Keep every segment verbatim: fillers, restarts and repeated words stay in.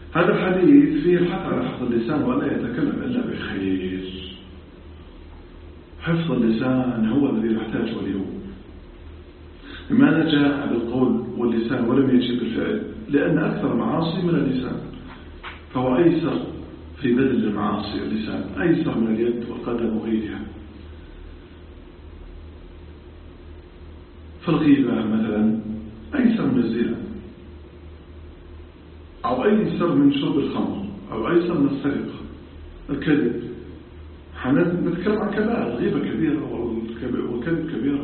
هذا الحديث فيه الحث على حفظ اللسان وألا يتكلم إلا بخير. حفظ اللسان هو الذي نحتاجه اليوم. لماذا جاء بالقول واللسان ولم يجي بالفعل؟ لأن أكثر معاصي من اللسان، فهو أيسر في بذل المعاصي. اللسان أيسر من اليد والقدم وغيرها. فالغيبة مثلا أيسر من الزنا، أو أيسر من شرب الخمر، أو أيسر من السرقة. الكذب، نتكلم عن كبائر. الغيبة كبيرة والكذب كبيرة،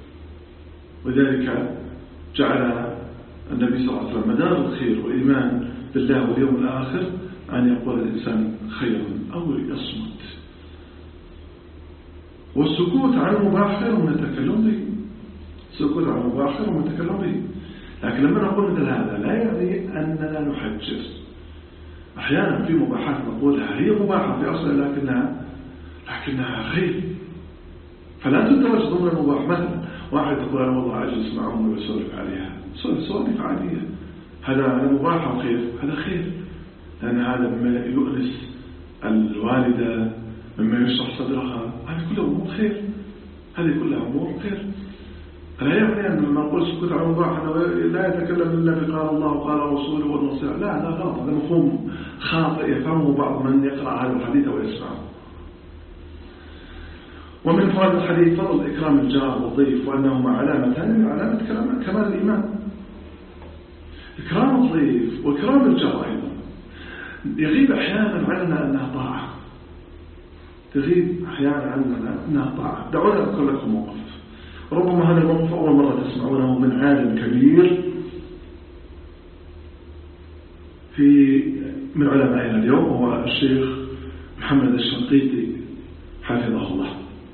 وذلك جعل النبي صلى الله عليه وسلم مدار الخير والإيمان بالله واليوم الآخر أن يقول الإنسان خيرا أو يصمت. والسكوت عن المباح خير من التكلم به. السكوت عن المباح خير من التكلم به. لكن لما نقول مثل هذا لا يعني أننا نحجر. أحيانا في مباحات نقولها هي مباحة في أصلها لكنها لكنها خير، فلا تدرج ضمن المباح. مثلا واحد يقول أنا والله أجلس مع أمي وأسولف عليها، سوالف عادية، هذا مباح وخير، هذا خير، لأن هذا مما يؤنس الوالدة، مما يشرح صدرها، هذه كلها أمور خير، هذه كلها أمور خير. لا يعني أن لما نقول سكوت عن المباح لا يتكلم إلا بقال الله وقال رسوله والنصيحة، لا لا غلط، هذا مفهوم خاطئ يفهمه بعض من يقرأ هذا الحديث ويسمعه. ومن فوائد الحديث فضل إكرام الجار والضيف، وأنهما علامتان من علامة كمال الإيمان. إكرام الضيف وإكرام الجار أيضا يغيب أحيانا عننا أنها طاعة، تغيب أحيانا عننا أنها طاعة. دعونا أذكر لكم موقف، ربما هذا الموقف أول مرة تسمعونه من عالم كبير في من علمائنا اليوم، هو الشيخ محمد الشنقيطي حفظه الله.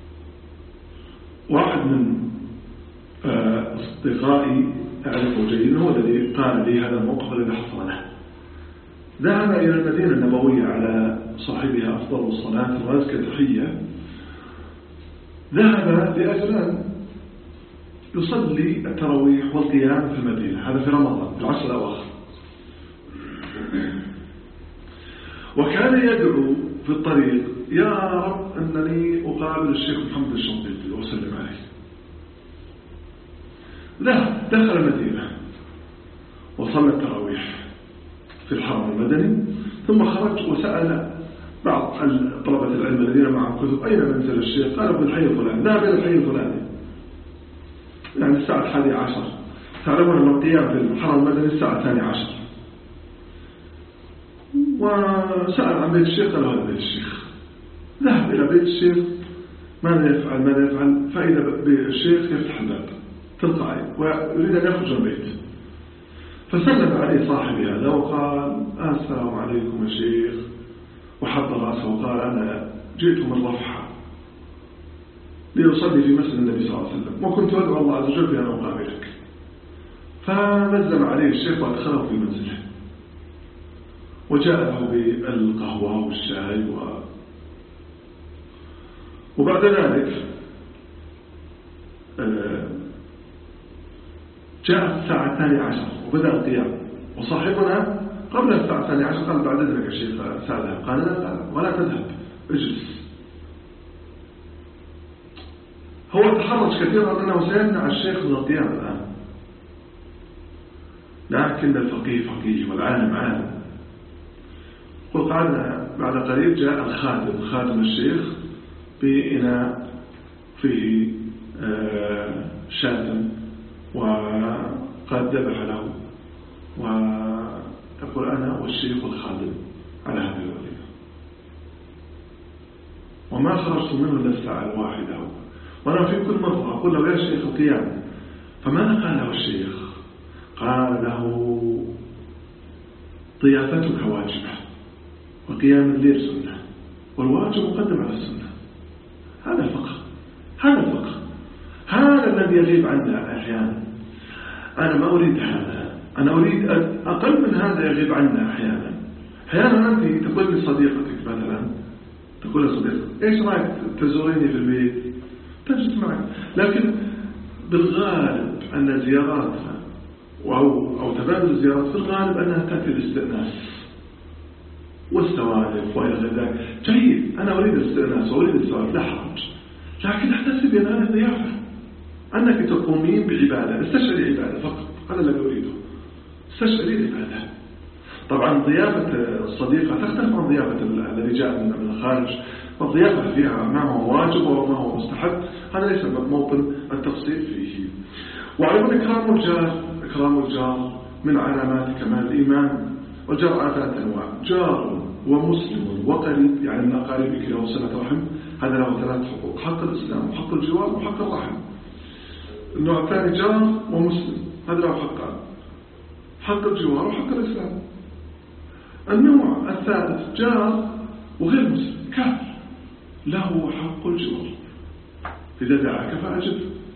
واحد من أصدقائي أعرفه جيدا هو الذي قال لي هذا الموقف الذي حصل له. ذهب إلى المدينة النبوية على صاحبها أفضل الصلاة وأزكى تحية، ذهب لأجل أن يصلي التراويح والقيام في المدينة، هذا في رمضان في العشر الأواخر. وكان يدعو في الطريق يا رب أنني أقابل الشيخ محمد الشنقيطي وأسلم عليه. ذهب دخل المدينة وصلى التراويح في الحرم المدني، ثم خرج وسأل بعض طلبة العلم الذين معهم كتب أين منزل الشيخ؟ قالوا بالحي الفلاني. ذهب إلى الحي الفلاني يعني الساعة الحادية عشر، تعلمون أن القيام في الحرم المدني الساعة الثانية عشر. وسأل عن بيت الشيخ، قال هذا بيت الشيخ. ذهب إلى بيت الشيخ، ماذا يفعل ماذا يفعل فإذا بالشيخ يفتح الباب تلقائي ويريد أن يخرج البيت، فسلم عليه صاحبي هذا وقال السلام عليكم يا شيخ، وحط رأسه وقال أنا جئت من رفحة ليصلي في مسجد النبي صلى الله عليه وسلم، وكنت أدعو الله عز وجل بأن أقابلك. فنزل عليه الشيخ وأدخله في منزله، وجاء له بالقهوة والشاي و... وبعد ذلك جاءت الساعة الثانية عشر وبدأ القيام، وصاحبنا قبل الساعة الثانية عشر قال بعد ذلك يا شيخ سألها، قال لا لا ولا تذهب اجلس. هو تحرج كثيرا أنه سيمنع الشيخ من القيام الآن، لكن الفقيه فقيه والعالم عالم. وقال بعد قليل جاء الخادم خادم الشيخ بإناء فيه شاة وقد ذبح له، ويقول أنا والشيخ والخادم على هذه الوليمة، وما خرجت منه إلا الساعة الواحدة. وأنا في كل مرة أقول له يا شيخ القيام، فماذا قال له الشيخ؟ قال له ضيافتك واجبة وقيام الليل سنة، والواجب مقدم على السنة. هذا الفقه، هذا الفقه، هذا الذي يغيب عنا أحيانا. أنا ما أريد هذا، أنا أريد أقل من هذا يغيب عنا أحيانا. أحيانا أنت تقول لصديقتك مثلا، تقول لصديقتك إيش رأيك تزوريني في البيت؟ تجلس معك، لكن بالغالب أن زياراتها أو, أو تبادل الزيارات في الغالب أنها تأتي بالاستئناس، والسوالف وإلى غير ذلك جيد، أنا أريد الاستئناس وأريد السوالف لا حرج، لكن احتسبي أن هذه ضيافة، أنك تقومين بعبادة، استشعري عبادة فقط، هذا الذي أريده، استشعري عبادة. طبعا ضيافة الصديقة تختلف عن ضيافة الذي جاء من الخارج، والضيافة فيها ما هو واجب وما هو مستحب، هذا ليس موطن التفصيل فيه. وأيضا إكرام الجار، إكرام الجار من علامات كمال الإيمان. والجار على ثلاثة أنواع: جار ومسلم وقريب، يعني من أقاربك له صلة رحم، هذا له ثلاث حقوق: حق الإسلام وحق الجوار وحق الرحم. النوع الثاني جار ومسلم، هذا له حقان: حق الجوار وحق الإسلام. النوع الثالث جار وغير مسلم كافر، له حق الجوار، إذا دعاك فأجب،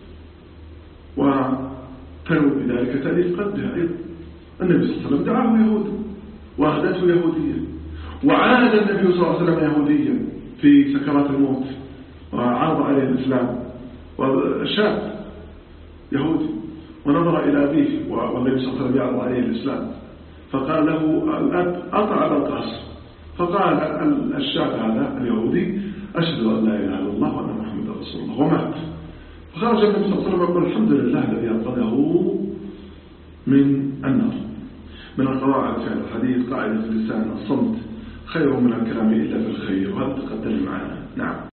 وتنوي بذلك تأليف قلبها. أيضا النبي صلى الله عليه وسلم دعاه يهودي وأهدته يهوديا، وعاد النبي صلى الله عليه وسلم يهوديا في سكرات الموت وعرض عليه الإسلام، وشاب يهودي ونظر إلى أبيه والنبي صلى الله عليه وسلم يعرض عليه الإسلام، فقال له الأب أطع أبا القاسم، فقال الشاب هذا اليهودي: أشهد أن لا إله إلا الله وأن محمد رسول الله، ومات. فخرج النبي صلى الله عليه وسلم يقول: الحمد لله الذي أنقذه من النار. من القواعد في هذا الحديث قاعدة اللسان: الصمت خير من الكلام إلا بالخير، وهذا تقدم معنا. نعم.